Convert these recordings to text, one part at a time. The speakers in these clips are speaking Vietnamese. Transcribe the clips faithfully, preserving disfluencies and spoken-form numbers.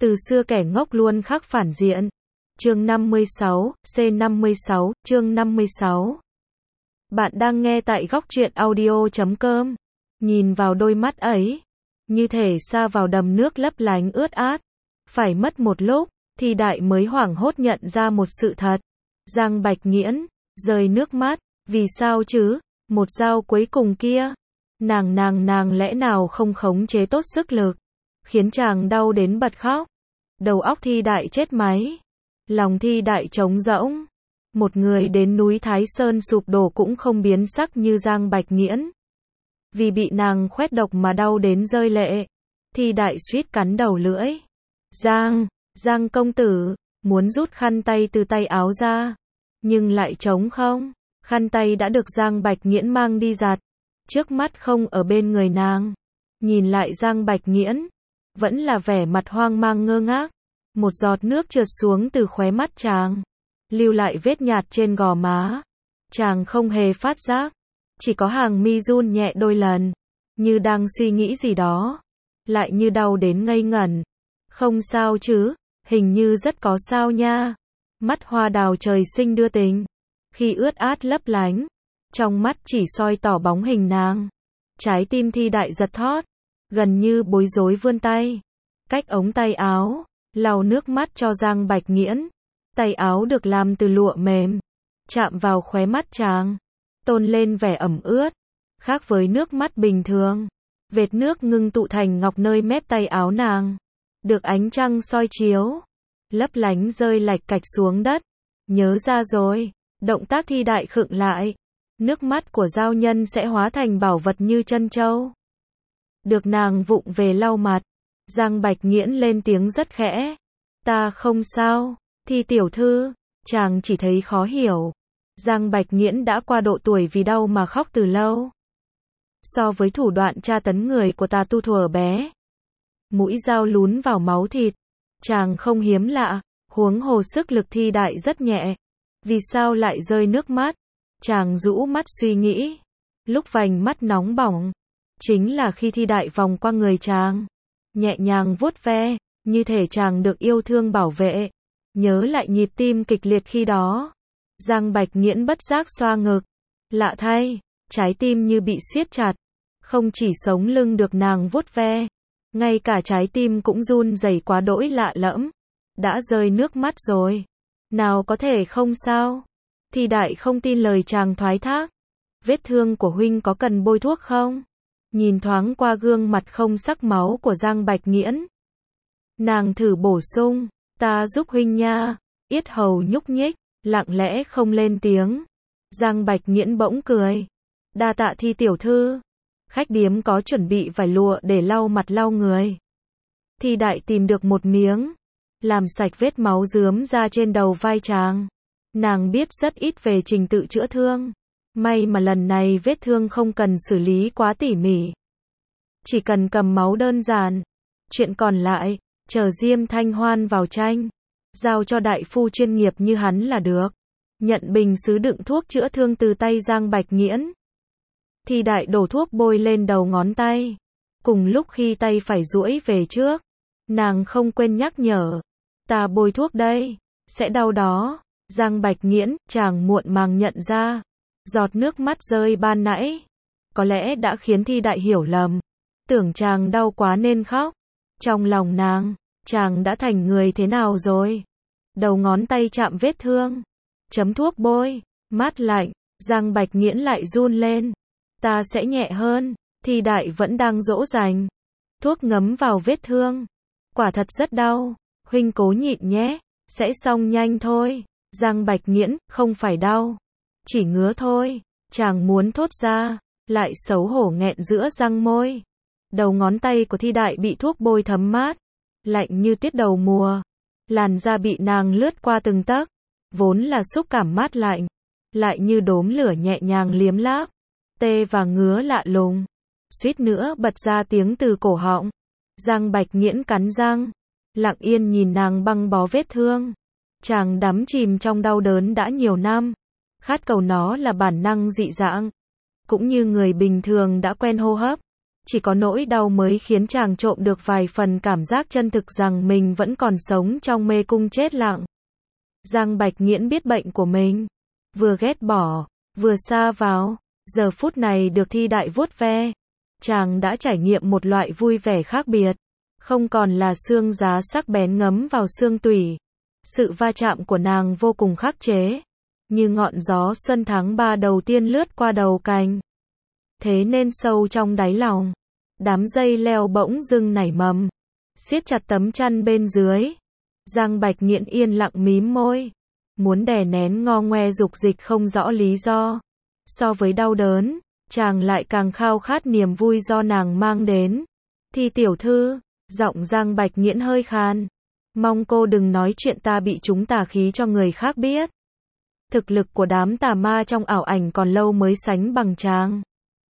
Từ xưa kẻ ngốc luôn khắc phản diện. Chương năm mươi sáu, C năm mươi sáu, chương năm mươi sáu. Bạn đang nghe tại góc truyện audio chấm com. Nhìn vào đôi mắt ấy, như thể sa vào đầm nước lấp lánh ướt át. Phải mất một lúc, thì Đại mới hoảng hốt nhận ra một sự thật. Giang Bạch Nghiễn, rơi nước mắt, vì sao chứ, một dao cuối cùng kia. Nàng nàng nàng lẽ nào không khống chế tốt sức lực, khiến chàng đau đến bật khóc. Đầu óc Thi Đại chết máy. Lòng Thi Đại trống rỗng. Một người đến núi Thái Sơn sụp đổ cũng không biến sắc như Giang Bạch Nghiễn. Vì bị nàng khoét độc mà đau đến rơi lệ. Thi Đại suýt cắn đầu lưỡi. Giang, Giang công tử, muốn rút khăn tay từ tay áo ra. Nhưng lại trống không. Khăn tay đã được Giang Bạch Nghiễn mang đi giặt. Trước mắt không ở bên người nàng. Nhìn lại Giang Bạch Nghiễn, vẫn là vẻ mặt hoang mang ngơ ngác. Một giọt nước trượt xuống từ khóe mắt chàng, lưu lại vết nhạt trên gò má. Chàng không hề phát giác, chỉ có hàng mi run nhẹ đôi lần, như đang suy nghĩ gì đó, lại như đau đến ngây ngẩn. Không sao chứ, hình như rất có sao nha. Mắt hoa đào trời sinh đưa tình, khi ướt át lấp lánh, trong mắt chỉ soi tỏ bóng hình nàng. Trái tim Thi Đại giật thót, gần như bối rối vươn tay, cách ống tay áo, lau nước mắt cho Giang Bạch Nghiễn. Tay áo được làm từ lụa mềm, chạm vào khóe mắt chàng, tôn lên vẻ ẩm ướt, khác với nước mắt bình thường. Vệt nước ngưng tụ thành ngọc nơi mép tay áo nàng, được ánh trăng soi chiếu, lấp lánh rơi lạch cạch xuống đất. Nhớ ra rồi, động tác Thi Đại khựng lại. Nước mắt của giao nhân sẽ hóa thành bảo vật như trân châu. Được nàng vụng về lau mặt, Giang Bạch Nghiễn lên tiếng rất khẽ. Ta không sao, Thi tiểu thư. Chàng chỉ thấy khó hiểu. Giang Bạch Nghiễn đã qua độ tuổi vì đau mà khóc từ lâu. So với thủ đoạn tra tấn người của tà tu thuở bé, mũi dao lún vào máu thịt, chàng không hiếm lạ. Huống hồ sức lực Thi Đại rất nhẹ, vì sao lại rơi nước mắt? Chàng rũ mắt suy nghĩ. Lúc vành mắt nóng bỏng, chính là khi Thi Đại vòng qua người chàng, nhẹ nhàng vuốt ve, như thể chàng được yêu thương bảo vệ. Nhớ lại nhịp tim kịch liệt khi đó, Giang Bạch Nghiễn bất giác xoa ngực. Lạ thay, trái tim như bị siết chặt. Không chỉ sống lưng được nàng vuốt ve, ngay cả trái tim cũng run rẩy quá đỗi lạ lẫm. Đã rơi nước mắt rồi, nào có thể không sao? Thi Đại không tin lời chàng thoái thác. Vết thương của huynh có cần bôi thuốc không? Nhìn thoáng qua gương mặt không sắc máu của Giang Bạch Nghiễn, nàng thử bổ sung. Ta giúp huynh nha. Yết hầu nhúc nhích, lặng lẽ không lên tiếng. Giang Bạch Nghiễn bỗng cười. Đa tạ Thi tiểu thư. Khách điếm có chuẩn bị vải lụa để lau mặt lau người. Thi Đại tìm được một miếng, làm sạch vết máu rướm ra trên đầu vai chàng. Nàng biết rất ít về trình tự chữa thương. May mà lần này vết thương không cần xử lý quá tỉ mỉ. Chỉ cần cầm máu đơn giản. Chuyện còn lại, chờ Diêm Thanh Hoan vào tranh, giao cho đại phu chuyên nghiệp như hắn là được. Nhận bình sứ đựng thuốc chữa thương từ tay Giang Bạch Nghiễn. Thi Đại đổ thuốc bôi lên đầu ngón tay. Cùng lúc khi tay phải duỗi về trước, nàng không quên nhắc nhở. Ta bôi thuốc đây, sẽ đau đó. Giang Bạch Nghiễn, chàng muộn màng nhận ra. Giọt nước mắt rơi ban nãy, có lẽ đã khiến Thi Đại hiểu lầm. Tưởng chàng đau quá nên khóc. Trong lòng nàng, chàng đã thành người thế nào rồi? Đầu ngón tay chạm vết thương, chấm thuốc bôi, mát lạnh. Giang Bạch Nghiễn lại run lên. Ta sẽ nhẹ hơn. Thi Đại vẫn đang dỗ dành. Thuốc ngấm vào vết thương. Quả thật rất đau. Huynh cố nhịn nhé, sẽ xong nhanh thôi. Giang Bạch Nghiễn, không phải đau, chỉ ngứa thôi. Chàng muốn thốt ra, lại xấu hổ nghẹn giữa răng môi. Đầu ngón tay của Thi Đại bị thuốc bôi thấm mát, lạnh như tiết đầu mùa. Làn da bị nàng lướt qua từng tấc, vốn là xúc cảm mát lạnh, lại như đốm lửa nhẹ nhàng liếm láp, tê và ngứa lạ lùng. Suýt nữa bật ra tiếng từ cổ họng. Giang Bạch Nghiễn cắn răng, lặng yên nhìn nàng băng bó vết thương. Chàng đắm chìm trong đau đớn đã nhiều năm, khát cầu nó là bản năng dị dạng, cũng như người bình thường đã quen hô hấp. Chỉ có nỗi đau mới khiến chàng trộm được vài phần cảm giác chân thực rằng mình vẫn còn sống trong mê cung chết lặng. Giang Bạch Nghiễn biết bệnh của mình, vừa ghét bỏ, vừa sa vào, giờ phút này được Thi Đại vuốt ve, chàng đã trải nghiệm một loại vui vẻ khác biệt, không còn là xương giá sắc bén ngấm vào xương tủy. Sự va chạm của nàng vô cùng khắc chế, như ngọn gió xuân tháng ba đầu tiên lướt qua đầu cành. Thế nên sâu trong đáy lòng, đám dây leo bỗng dưng nảy mầm, siết chặt tấm chăn bên dưới. Giang Bạch Nghiễn yên lặng mím môi, muốn đè nén ngo ngoe dục dịch không rõ lý do. So với đau đớn, chàng lại càng khao khát niềm vui do nàng mang đến. Thi tiểu thư, giọng Giang Bạch Nghiễn hơi khan, mong cô đừng nói chuyện ta bị trúng tà khí cho người khác biết. Thực lực của đám tà ma trong ảo ảnh còn lâu mới sánh bằng chàng.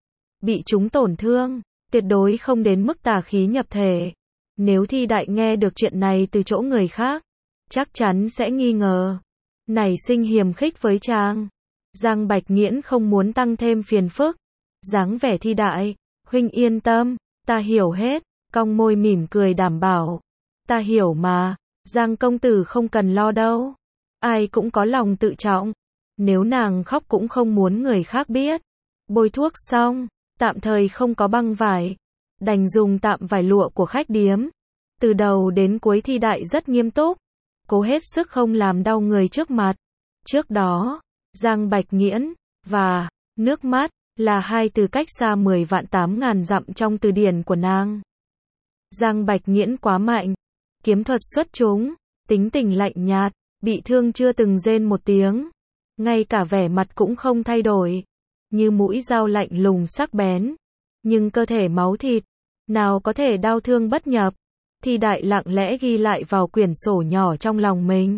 Bị chúng tổn thương, tuyệt đối không đến mức tà khí nhập thể. Nếu Thi Đại nghe được chuyện này từ chỗ người khác, chắc chắn sẽ nghi ngờ, nảy sinh hiềm khích với chàng. Giang Bạch Nghiễn không muốn tăng thêm phiền phức, dáng vẻ Thi Đại, huynh yên tâm, ta hiểu hết, cong môi mỉm cười đảm bảo. Ta hiểu mà, Giang công tử không cần lo đâu. Ai cũng có lòng tự trọng. Nếu nàng khóc cũng không muốn người khác biết. Bôi thuốc xong, tạm thời không có băng vải, đành dùng tạm vải lụa của khách điếm. Từ đầu đến cuối Thi Đại rất nghiêm túc, cố hết sức không làm đau người trước mặt. Trước đó, Giang Bạch Nghiễn và nước mắt là hai từ cách xa mười vạn tám ngàn dặm trong từ điển của nàng. Giang Bạch Nghiễn quá mạnh, kiếm thuật xuất chúng, tính tình lạnh nhạt, bị thương chưa từng rên một tiếng, ngay cả vẻ mặt cũng không thay đổi, như mũi dao lạnh lùng sắc bén, nhưng cơ thể máu thịt, nào có thể đau thương bất nhập. Thi Đại lặng lẽ ghi lại vào quyển sổ nhỏ trong lòng mình.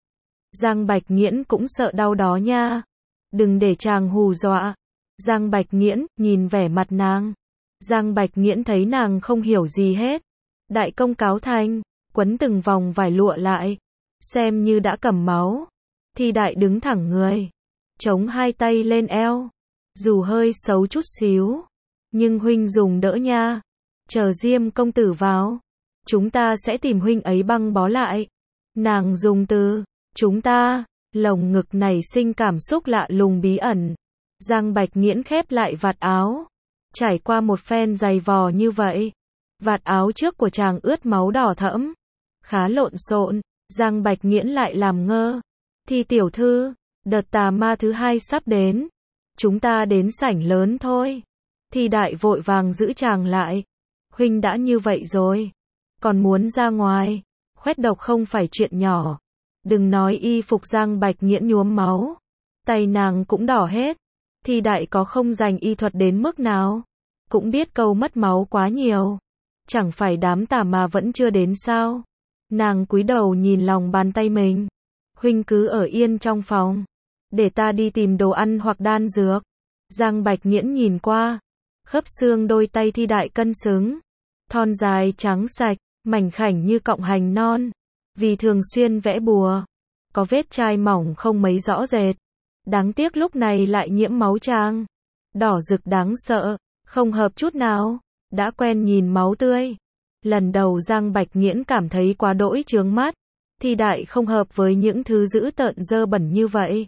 Giang Bạch Nghiễn cũng sợ đau đó nha, đừng để chàng hù dọa. Giang Bạch Nghiễn nhìn vẻ mặt nàng, Giang Bạch Nghiễn thấy nàng không hiểu gì hết. Đại công cáo thành, quấn từng vòng vải lụa lại, xem như đã cầm máu. Thi Đại đứng thẳng người, chống hai tay lên eo, dù hơi xấu chút xíu, nhưng huynh dùng đỡ nha. Chờ Diêm công tử vào, chúng ta sẽ tìm huynh ấy băng bó lại. Nàng dùng từ chúng ta, lồng ngực nảy sinh cảm xúc lạ lùng bí ẩn. Giang Bạch Nghiễn khép lại vạt áo, trải qua một phen giày vò như vậy, vạt áo trước của chàng ướt máu đỏ thẫm, khá lộn xộn. Giang Bạch Nghiễn lại làm ngơ. Thi tiểu thư, đợt tà ma thứ hai sắp đến, chúng ta đến sảnh lớn thôi. Thi Đại vội vàng giữ chàng lại. Huynh đã như vậy rồi, còn muốn ra ngoài, khoét độc không phải chuyện nhỏ. Đừng nói y phục Giang Bạch Nghiễn nhuốm máu, tay nàng cũng đỏ hết. Thi Đại có không dành y thuật đến mức nào, cũng biết câu mất máu quá nhiều. Chẳng phải đám tà ma vẫn chưa đến sao? Nàng cúi đầu nhìn lòng bàn tay mình. Huynh cứ ở yên trong phòng, để ta đi tìm đồ ăn hoặc đan dược. Giang Bạch Nghiễn nhìn qua, khớp xương đôi tay Thi Đại cân xứng, thon dài trắng sạch, mảnh khảnh như cọng hành non. Vì thường xuyên vẽ bùa, có vết chai mỏng không mấy rõ rệt. Đáng tiếc lúc này lại nhiễm máu chàng, đỏ rực đáng sợ, không hợp chút nào. Đã quen nhìn máu tươi, lần đầu Giang Bạch Nghiễn cảm thấy quá đỗi chướng mắt. Thi Đại không hợp với những thứ dữ tợn dơ bẩn như vậy.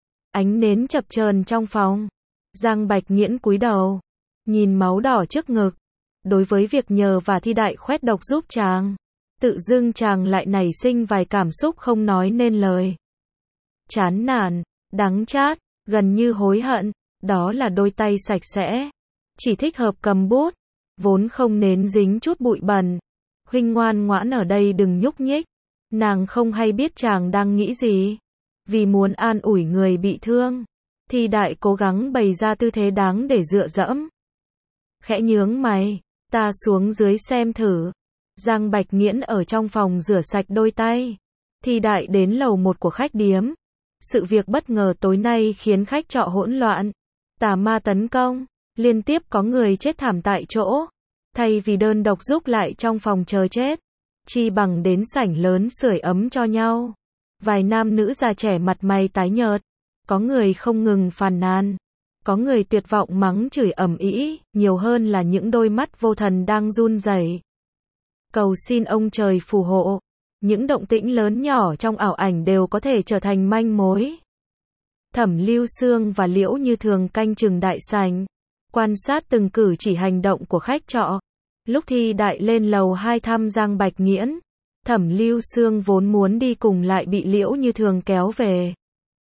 Ánh nến chập chờn trong phòng, Giang Bạch Nghiễn cúi đầu, nhìn máu đỏ trước ngực. Đối với việc nhờ và Thi Đại khoét độc giúp chàng, tự dưng chàng lại nảy sinh vài cảm xúc không nói nên lời. Chán nản, đắng chát, gần như hối hận. Đó là đôi tay sạch sẽ, chỉ thích hợp cầm bút, vốn không nến dính chút bụi bẩn. Huynh ngoan ngoãn ở đây đừng nhúc nhích. Nàng không hay biết chàng đang nghĩ gì. Vì muốn an ủi người bị thương, Thi Đại cố gắng bày ra tư thế đáng để dựa dẫm. Khẽ nhướng mày, ta xuống dưới xem thử. Giang Bạch Nghiễn ở trong phòng rửa sạch đôi tay. Thi Đại đến lầu một của khách điếm. Sự việc bất ngờ tối nay khiến khách trọ hỗn loạn. Tà ma tấn công, liên tiếp có người chết thảm tại chỗ. Thay vì đơn độc rúc lại trong phòng chờ chết, chi bằng đến sảnh lớn sưởi ấm cho nhau. Vài nam nữ già trẻ mặt mày tái nhợt, có người không ngừng phàn nàn. Có người tuyệt vọng mắng chửi ầm ĩ, nhiều hơn là những đôi mắt vô thần đang run rẩy. Cầu xin ông trời phù hộ. Những động tĩnh lớn nhỏ trong ảo ảnh đều có thể trở thành manh mối. Thẩm Lưu Sương và Liễu Như Thường canh chừng đại sảnh, quan sát từng cử chỉ hành động của khách trọ. Lúc Thi Đại lên lầu hai thăm Giang Bạch Nghiễn, Thẩm Lưu Sương vốn muốn đi cùng lại bị Liễu Như Thường kéo về.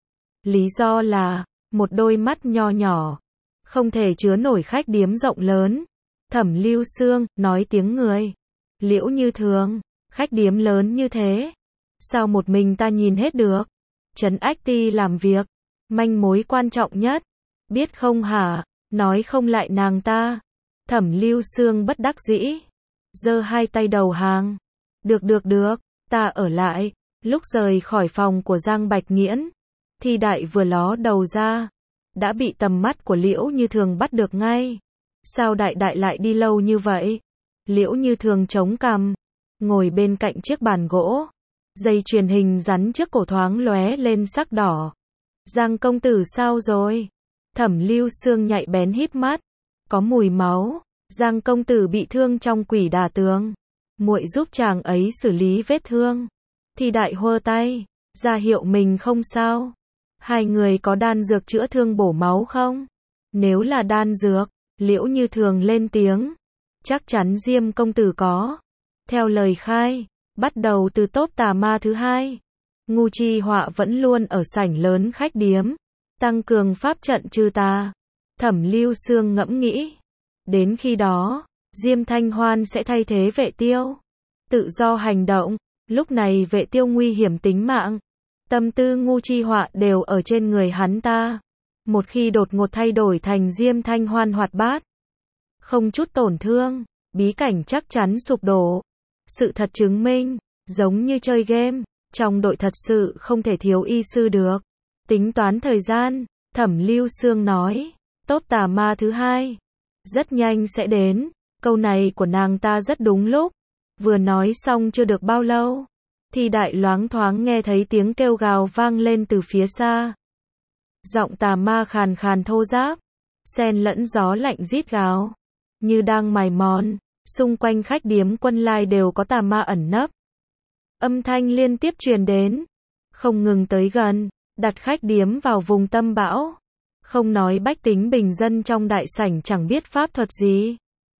Lý do là, một đôi mắt nho nhỏ, không thể chứa nổi khách điếm rộng lớn. Thẩm Lưu Sương, nói tiếng người. Liễu Như Thường, khách điếm lớn như thế, sao một mình ta nhìn hết được? Trấn Ách Ti làm việc, manh mối quan trọng nhất, biết không hả? Nói không lại nàng ta. Thẩm Lưu Sương bất đắc dĩ, giơ hai tay đầu hàng. Được được được, ta ở lại. Lúc rời khỏi phòng của Giang Bạch Nghiễn, Thi Đại vừa ló đầu ra, đã bị tầm mắt của Liễu Như Thường bắt được ngay. Sao Đại Đại lại đi lâu như vậy? Liễu Như Thường chống cằm, ngồi bên cạnh chiếc bàn gỗ, dây chuyền hình rắn trước cổ thoáng lóe lên sắc đỏ. Giang công tử sao rồi? Thẩm Lưu Sương nhạy bén híp mắt, có mùi máu. Giang công tử bị thương trong quỷ đả tường, muội giúp chàng ấy xử lý vết thương. Thi Đại hơ tay, ra hiệu mình không sao. Hai người có đan dược chữa thương bổ máu không? Nếu là đan dược, Liễu Như Thường lên tiếng, chắc chắn Diêm công tử có. Theo lời khai, bắt đầu từ tốp tà ma thứ hai, Ngu Chi Họa vẫn luôn ở sảnh lớn khách điếm, tăng cường pháp trận trừ tà. Thẩm Lưu Sương ngẫm nghĩ, đến khi đó, Diêm Thanh Hoan sẽ thay thế Vệ Tiêu, tự do hành động. Lúc này Vệ Tiêu nguy hiểm tính mạng, tâm tư Ngu Chi Họa đều ở trên người hắn ta. Một khi đột ngột thay đổi thành Diêm Thanh Hoan hoạt bát, không chút tổn thương, bí cảnh chắc chắn sụp đổ. Sự thật chứng minh, giống như chơi game, trong đội thật sự không thể thiếu y sư được. Tính toán thời gian, Thẩm Lưu Sương nói, tốp tà ma thứ hai rất nhanh sẽ đến. Câu này của nàng ta rất đúng lúc. Vừa nói xong chưa được bao lâu, Thi Đại loáng thoáng nghe thấy tiếng kêu gào vang lên từ phía xa. Giọng tà ma khàn khàn thô ráp, xen lẫn gió lạnh rít gào, như đang mài mòn. Xung quanh khách điếm Quân Lai đều có tà ma ẩn nấp. Âm thanh liên tiếp truyền đến, không ngừng tới gần, đặt khách điếm vào vùng tâm bão. Không nói bách tính bình dân trong đại sảnh chẳng biết pháp thuật gì.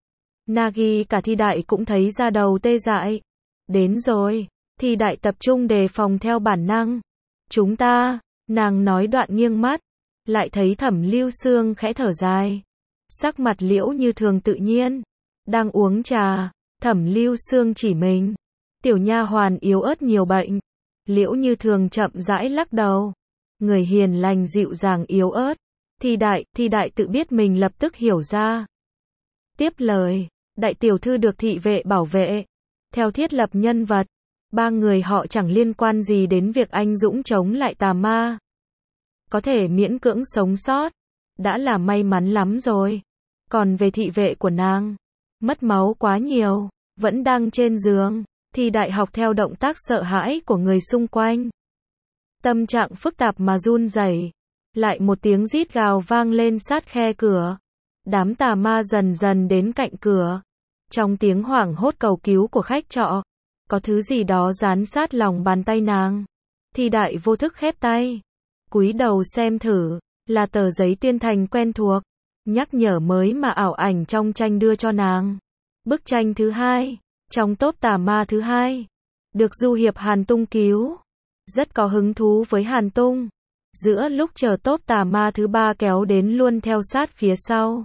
Nagi cả Thi Đại cũng thấy da đầu tê dại. Đến rồi, Thi Đại tập trung đề phòng theo bản năng. Chúng ta, nàng nói đoạn nghiêng mắt, lại thấy Thẩm Lưu Sương khẽ thở dài. Sắc mặt Liễu Như Thường tự nhiên, đang uống trà. Thẩm Lưu Sương chỉ mình, tiểu nha hoàn yếu ớt nhiều bệnh. Liễu Như Thường chậm rãi lắc đầu, người hiền lành dịu dàng yếu ớt. Thi Đại, Thi Đại tự biết mình lập tức hiểu ra. Tiếp lời, đại tiểu thư được thị vệ bảo vệ. Theo thiết lập nhân vật, ba người họ chẳng liên quan gì đến việc anh dũng chống lại tà ma. Có thể miễn cưỡng sống sót, đã là may mắn lắm rồi. Còn về thị vệ của nàng, mất máu quá nhiều, vẫn đang trên giường. Thi Đại học theo động tác sợ hãi của người xung quanh. Tâm trạng phức tạp mà run rẩy. Lại một tiếng rít gào vang lên sát khe cửa. Đám tà ma dần dần đến cạnh cửa. Trong tiếng hoảng hốt cầu cứu của khách trọ, có thứ gì đó dán sát lòng bàn tay nàng. Thi Đại vô thức khép tay, cúi đầu xem thử, là tờ giấy tuyên thành quen thuộc, nhắc nhở mới mà ảo ảnh trong tranh đưa cho nàng. Bức tranh thứ hai, trong tốp tà ma thứ hai, được du hiệp Hàn Tung cứu. Rất có hứng thú với Hàn Tung. Giữa lúc chờ tốp tà ma thứ ba kéo đến luôn theo sát phía sau.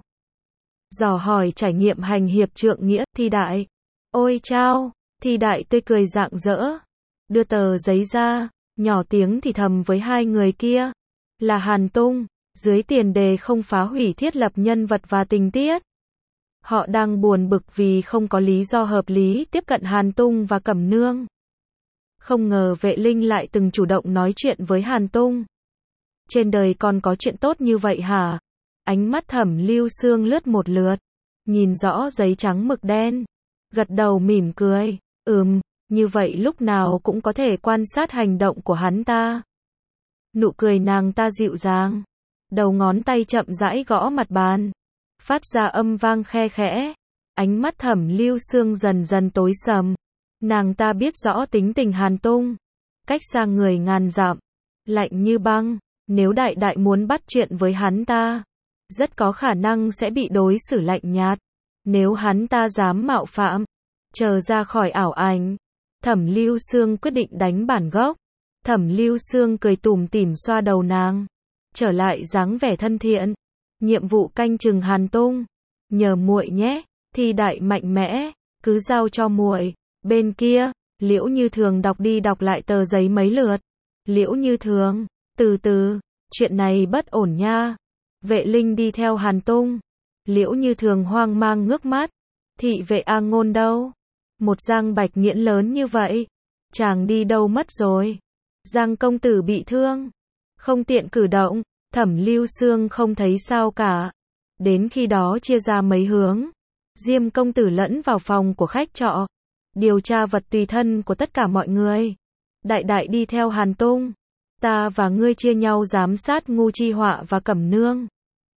Dò hỏi trải nghiệm hành hiệp trượng nghĩa. Thi Đại, ôi chao. Thi Đại tươi cười rạng rỡ, đưa tờ giấy ra, nhỏ tiếng thì thầm với hai người kia. Là Hàn Tung, dưới tiền đề không phá hủy thiết lập nhân vật và tình tiết. Họ đang buồn bực vì không có lý do hợp lý tiếp cận Hàn Tung và Cẩm Nương. Không ngờ Vệ Linh lại từng chủ động nói chuyện với Hàn Tung. Trên đời còn có chuyện tốt như vậy hả? Ánh mắt Thẩm Lưu Sương lướt một lượt, nhìn rõ giấy trắng mực đen, gật đầu mỉm cười. Ừm, như vậy lúc nào cũng có thể quan sát hành động của hắn ta. Nụ cười nàng ta dịu dàng, đầu ngón tay chậm rãi gõ mặt bàn, phát ra âm vang khe khẽ. Ánh mắt Thẩm Lưu Sương dần dần tối sầm. Nàng ta biết rõ tính tình Hàn Tung, cách xa người ngàn dặm, lạnh như băng. Nếu đại đại muốn bắt chuyện với hắn ta, rất có khả năng sẽ bị đối xử lạnh nhạt. Nếu hắn ta dám mạo phạm, chờ ra khỏi ảo ảnh, Thẩm Lưu Sương quyết định đánh bản gốc. Thẩm Lưu Sương cười tủm tỉm xoa đầu nàng, trở lại dáng vẻ thân thiện. Nhiệm vụ canh chừng Hàn Tung, nhờ muội nhé. Thi Đại mạnh mẽ, cứ giao cho muội. Bên kia, Liễu Như Thường đọc đi đọc lại tờ giấy mấy lượt. Liễu Như Thường, từ từ, chuyện này bất ổn nha. Vệ Linh đi theo Hàn Tung. Liễu Như Thường hoang mang ngước mắt. Thị vệ A Ngôn đâu? Một Giang Bạch Nghiễn lớn như vậy, chàng đi đâu mất rồi? Giang công tử bị thương, không tiện cử động. Thẩm Lưu Sương không thấy sao cả. Đến khi đó chia ra mấy hướng. Diêm công tử lẫn vào phòng của khách trọ, điều tra vật tùy thân của tất cả mọi người. Đại đại đi theo Hàn Tung. Ta và ngươi chia nhau giám sát Ngu Chi Họa và Cẩm Nương.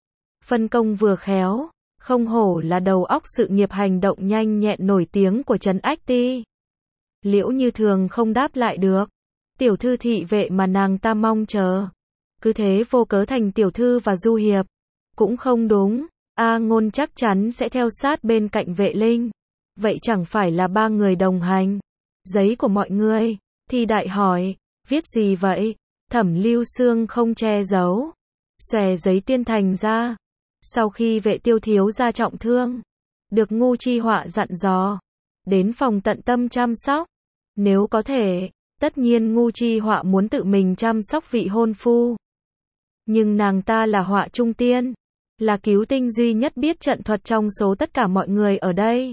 Phân công vừa khéo, không hổ là đầu óc sự nghiệp hành động nhanh nhẹn nổi tiếng của Trấn Ách Ti. Liễu Như Thường không đáp lại được. Tiểu thư thị vệ mà nàng ta mong chờ, cứ thế vô cớ thành tiểu thư và du hiệp, cũng không đúng. A Ngôn chắc chắn sẽ theo sát bên cạnh Vệ Linh. Vậy chẳng phải là ba người đồng hành? Giấy của mọi người. Thi Đại hỏi, viết gì vậy? Thẩm Lưu Sương không che giấu, xòe giấy tuyên thành ra. Sau khi Vệ Tiêu thiếu gia trọng thương, được Ngu Chi Họa dặn dò, đến phòng tận tâm chăm sóc. Nếu có thể, tất nhiên Ngu Chi Họa muốn tự mình chăm sóc vị hôn phu. Nhưng nàng ta là Họa Trung Tiên, là cứu tinh duy nhất biết trận thuật trong số tất cả mọi người ở đây.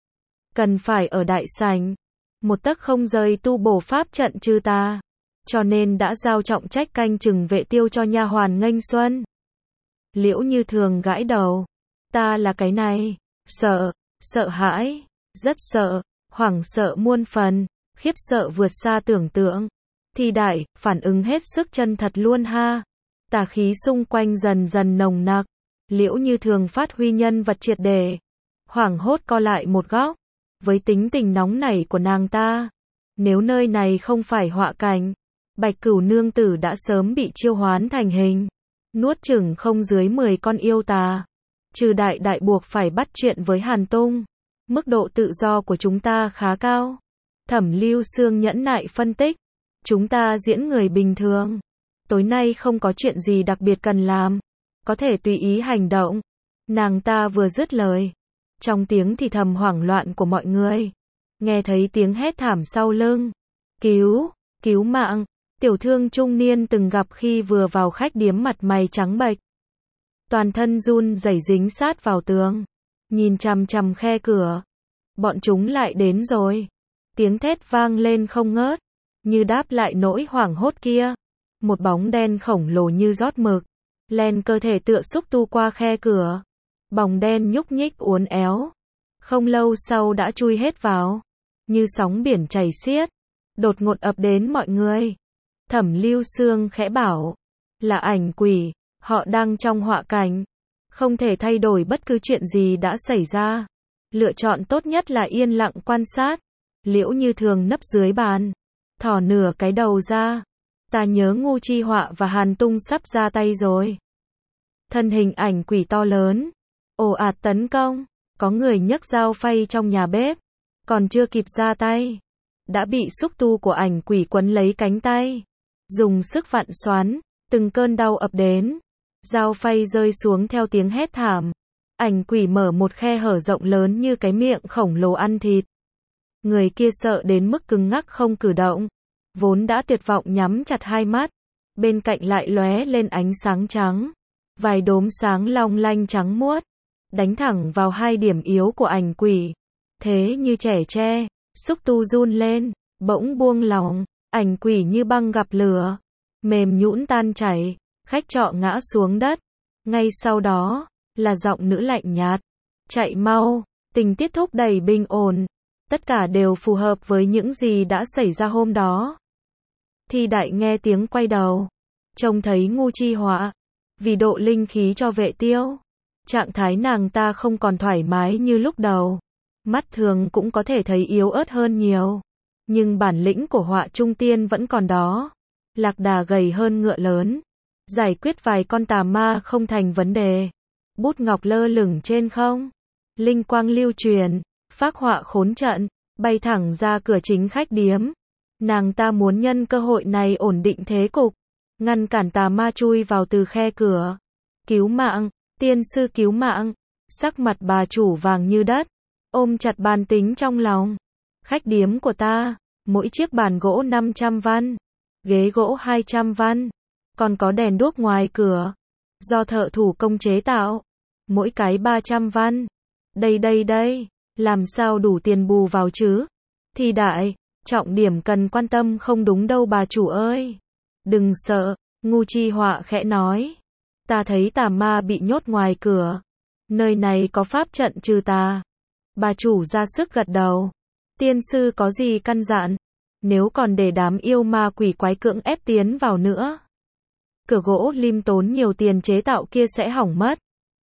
Cần phải ở đại sảnh, một tấc không rời tu bổ pháp trận trừ tà, cho nên đã giao trọng trách canh chừng Vệ Tiêu cho nha hoàn Nghênh Xuân. Liễu Như Thường gãi đầu. Ta là cái này, sợ, sợ hãi, rất sợ, hoảng sợ muôn phần, khiếp sợ vượt xa tưởng tượng. Thi Đại, phản ứng hết sức chân thật luôn ha. Tà khí xung quanh dần dần nồng nặc. Liễu Như Thường phát huy nhân vật triệt để, hoảng hốt co lại một góc. Với tính tình nóng nảy của nàng ta, nếu nơi này không phải họa cảnh, Bạch Cửu nương tử đã sớm bị chiêu hoán thành hình, nuốt chửng không dưới mười con yêu tà. Trừ đại đại buộc phải bắt chuyện với Hàn Tung, mức độ tự do của chúng ta khá cao. Thẩm Lưu Sương nhẫn nại phân tích, chúng ta diễn người bình thường, tối nay không có chuyện gì đặc biệt cần làm, có thể tùy ý hành động. Nàng ta vừa dứt lời, trong tiếng thì thầm hoảng loạn của mọi người, nghe thấy tiếng hét thảm sau lưng. Cứu, cứu mạng. Tiểu thương trung niên từng gặp khi vừa vào khách điếm mặt mày trắng bệch, toàn thân run rẩy dính sát vào tường, nhìn chằm chằm khe cửa. Bọn chúng lại đến rồi. Tiếng thét vang lên không ngớt, như đáp lại nỗi hoảng hốt kia. Một bóng đen khổng lồ như rót mực, len cơ thể tựa xúc tu qua khe cửa. Bóng đen nhúc nhích uốn éo, không lâu sau đã chui hết vào, như sóng biển chảy xiết, đột ngột ập đến mọi người. Thẩm Lưu Sương khẽ bảo, là ảnh quỷ, họ đang trong họa cảnh, không thể thay đổi bất cứ chuyện gì đã xảy ra. Lựa chọn tốt nhất là yên lặng quan sát. Liễu Như Thường nấp dưới bàn, thò nửa cái đầu ra. Ta nhớ Ngu Chi Họa và Hàn Tung sắp ra tay rồi. Thân hình ảnh quỷ to lớn, ồ ạt tấn công, có người nhấc dao phay trong nhà bếp, còn chưa kịp ra tay, đã bị xúc tu của ảnh quỷ quấn lấy cánh tay, dùng sức vặn xoắn, từng cơn đau ập đến, dao phay rơi xuống theo tiếng hét thảm. Ảnh quỷ mở một khe hở rộng lớn như cái miệng khổng lồ ăn thịt. Người kia sợ đến mức cứng ngắc không cử động, vốn đã tuyệt vọng nhắm chặt hai mắt, bên cạnh lại lóe lên ánh sáng trắng, vài đốm sáng long lanh trắng muốt, đánh thẳng vào hai điểm yếu của ảnh quỷ. Thế như trẻ tre, xúc tu run lên, bỗng buông lỏng, ảnh quỷ như băng gặp lửa, mềm nhũn tan chảy, khách trọ ngã xuống đất. Ngay sau đó, là giọng nữ lạnh nhạt, chạy mau. Tình tiết thúc đẩy bình ổn, tất cả đều phù hợp với những gì đã xảy ra hôm đó. Thi Đại nghe tiếng quay đầu, trông thấy Ngu Chi Họa, vì độ linh khí cho vệ tiêu. Trạng thái nàng ta không còn thoải mái như lúc đầu. Mắt thường cũng có thể thấy yếu ớt hơn nhiều. Nhưng bản lĩnh của họa trung tiên vẫn còn đó. Lạc đà gầy hơn ngựa lớn. Giải quyết vài con tà ma không thành vấn đề. Bút ngọc lơ lửng trên không. Linh quang lưu truyền. Phác họa khốn trận. Bay thẳng ra cửa chính khách điếm. Nàng ta muốn nhân cơ hội này ổn định thế cục. Ngăn cản tà ma chui vào từ khe cửa. Cứu mạng. Tiên sư cứu mạng. Sắc mặt bà chủ vàng như đất. Ôm chặt bàn tính trong lòng. Khách điếm của ta. Mỗi chiếc bàn gỗ năm trăm văn. Ghế gỗ hai trăm văn. Còn có đèn đuốc ngoài cửa. Do thợ thủ công chế tạo. Mỗi cái ba trăm văn. Đây đây đây. Làm sao đủ tiền bù vào chứ? Thì đại. Trọng điểm cần quan tâm không đúng đâu bà chủ ơi. Đừng sợ. Ngu Chi Họa khẽ nói. Ta thấy tà ma bị nhốt ngoài cửa. Nơi này có pháp trận trừ tà. Bà chủ ra sức gật đầu. Tiên sư có gì căn dặn? Nếu còn để đám yêu ma quỷ quái cưỡng ép tiến vào nữa. Cửa gỗ lim tốn nhiều tiền chế tạo kia sẽ hỏng mất.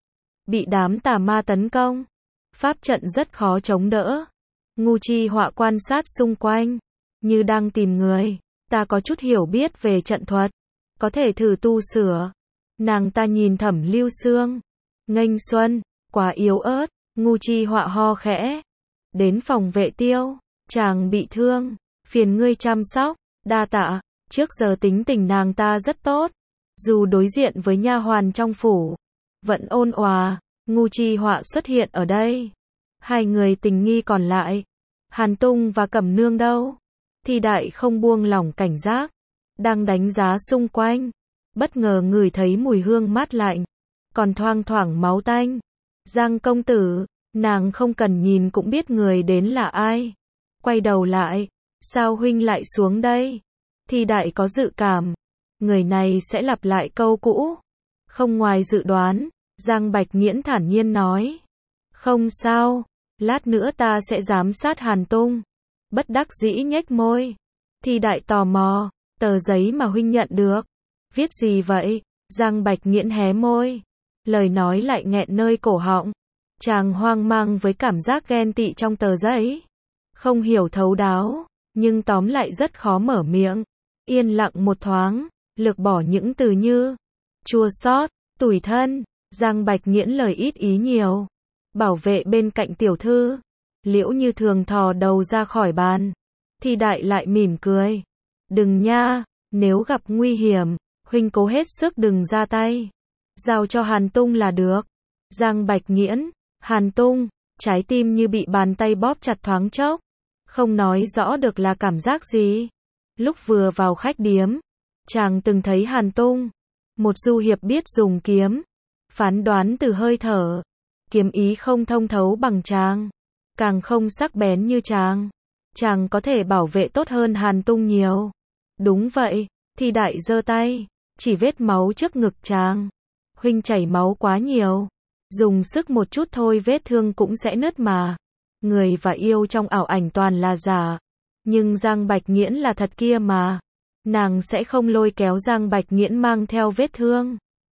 Bị đám tà ma tấn công. Pháp trận rất khó chống đỡ. Ngu Chi Họa quan sát xung quanh. Như đang tìm người. Ta có chút hiểu biết về trận thuật. Có thể thử tu sửa. Nàng ta nhìn Thẩm Lưu Xương. Nghênh xuân. Quá yếu ớt. Ngu Chi Họa ho khẽ. Đến phòng vệ tiêu. Chàng bị thương. Phiền ngươi chăm sóc. Đa tạ. Trước giờ tính tình nàng ta rất tốt. Dù đối diện với nha hoàn trong phủ. Vẫn ôn hòa. Ngu Chi Họa xuất hiện ở đây. Hai người tình nghi còn lại. Hàn Tung và Cẩm Nương đâu? Thi đại không buông lỏng cảnh giác. Đang đánh giá xung quanh. Bất ngờ ngửi thấy mùi hương mát lạnh. Còn thoang thoảng máu tanh. Giang công tử. Nàng không cần nhìn cũng biết người đến là ai. Quay đầu lại. Sao huynh lại xuống đây? Thi đại có dự cảm. Người này sẽ lặp lại câu cũ. Không ngoài dự đoán. Giang Bạch Nghiễn thản nhiên nói. Không sao. Lát nữa ta sẽ giám sát Hàn Tung. Bất đắc dĩ nhếch môi. Thi đại tò mò. Tờ giấy mà huynh nhận được. Viết gì vậy? Giang Bạch Nghiễn hé môi. Lời nói lại nghẹn nơi cổ họng. Chàng hoang mang với cảm giác ghen tị trong tờ giấy. Không hiểu thấu đáo. Nhưng tóm lại rất khó mở miệng. Yên lặng một thoáng. Lược bỏ những từ như. Chua xót, tủi thân. Giang Bạch Nghiễn lời ít ý nhiều. Bảo vệ bên cạnh tiểu thư. Liễu Như Thường thò đầu ra khỏi bàn. Thi đại lại mỉm cười. Đừng nha. Nếu gặp nguy hiểm. Huynh cố hết sức đừng ra tay. Giao cho Hàn Tung là được. Giang Bạch Nghiễn. Hàn Tung. Trái tim như bị bàn tay bóp chặt thoáng chốc. Không nói rõ được là cảm giác gì. Lúc vừa vào khách điếm. Chàng từng thấy Hàn Tung. Một du hiệp biết dùng kiếm. Phán đoán từ hơi thở. Kiếm ý không thông thấu bằng chàng. Càng không sắc bén như chàng. Chàng có thể bảo vệ tốt hơn Hàn Tung nhiều. Đúng vậy. Thi đại giơ tay. Chỉ vết máu trước ngực chàng. Huynh chảy máu quá nhiều. Dùng sức một chút thôi vết thương cũng sẽ nứt mà. Người và yêu trong ảo ảnh toàn là giả. Nhưng Giang Bạch Nghiễn là thật kia mà. Nàng sẽ không lôi kéo Giang Bạch Nghiễn mang theo vết thương.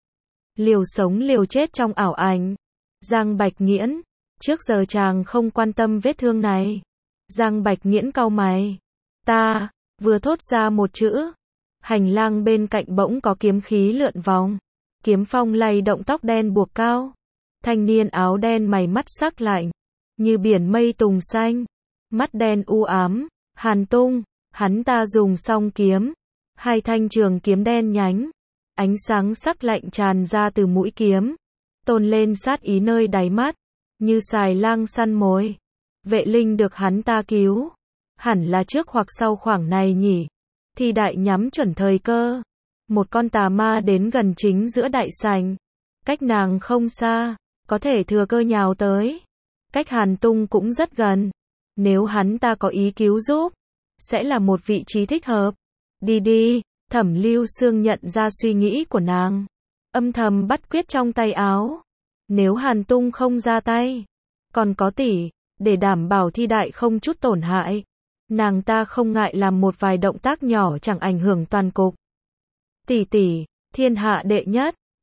Liều sống liều chết trong ảo ảnh. Giang Bạch Nghiễn. Trước giờ chàng không quan tâm vết thương này. Giang Bạch Nghiễn cau mày. Ta. Vừa thốt ra một chữ. Hành lang bên cạnh bỗng có kiếm khí lượn vòng. Kiếm phong lay động tóc đen buộc cao. Thanh niên áo đen mày mắt sắc lạnh. Như biển mây tùng xanh. Mắt đen u ám. Hàn Tung. Hắn ta dùng song kiếm. Hai thanh trường kiếm đen nhánh. Ánh sáng sắc lạnh tràn ra từ mũi kiếm. Tôn lên sát ý nơi đáy mắt. Như xài lang săn mồi. Vệ linh được hắn ta cứu. Hẳn là trước hoặc sau khoảng này nhỉ. Thi đại nhắm chuẩn thời cơ. Một con tà ma đến gần chính giữa đại sảnh. Cách nàng không xa. Có thể thừa cơ nhào tới. Cách Hàn Tung cũng rất gần. Nếu hắn ta có ý cứu giúp. Sẽ là một vị trí thích hợp. Đi đi. Thẩm Lưu Xương nhận ra suy nghĩ của nàng. Âm thầm bắt quyết trong tay áo. Nếu Hàn Tung không ra tay. Còn có tỷ. Để đảm bảo thi đại không chút tổn hại. Nàng ta không ngại làm một vài động tác nhỏ chẳng ảnh hưởng toàn cục. Tỷ tỷ. Thiên hạ đệ nhất.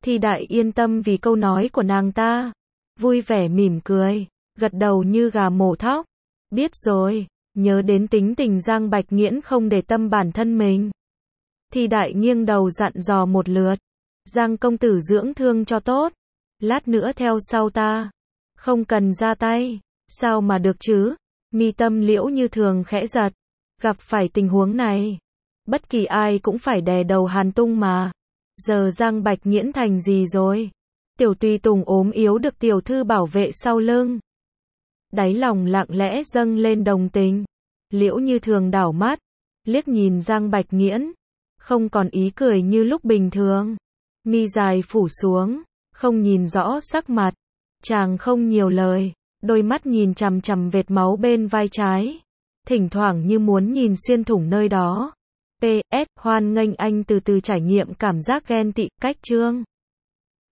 Thì Đại yên tâm vì câu nói của nàng ta. Vui vẻ mỉm cười, gật đầu như gà mổ thóc. Biết rồi, nhớ đến tính tình Giang Bạch Nghiễn không để tâm bản thân mình. Thì Đại nghiêng đầu dặn dò một lượt. Giang công tử dưỡng thương cho tốt. Lát nữa theo sau ta. Không cần ra tay. Sao mà được chứ? Mi tâm Liễu Như Thường khẽ giật. Gặp phải tình huống này, bất kỳ ai cũng phải đè đầu Hàn Tung mà. Giờ Giang Bạch Nghiễn thành gì rồi? Tiểu tùy tùng ốm yếu được tiểu thư bảo vệ sau lưng. Đáy lòng lặng lẽ dâng lên đồng tình. Liễu Như Thường đảo mắt, liếc nhìn Giang Bạch Nghiễn, không còn ý cười như lúc bình thường. Mi dài phủ xuống, không nhìn rõ sắc mặt. Chàng không nhiều lời, đôi mắt nhìn chằm chằm vệt máu bên vai trái, thỉnh thoảng như muốn nhìn xuyên thủng nơi đó. pê ét Hoan nghênh anh từ từ trải nghiệm cảm giác ghen tị. Cách chương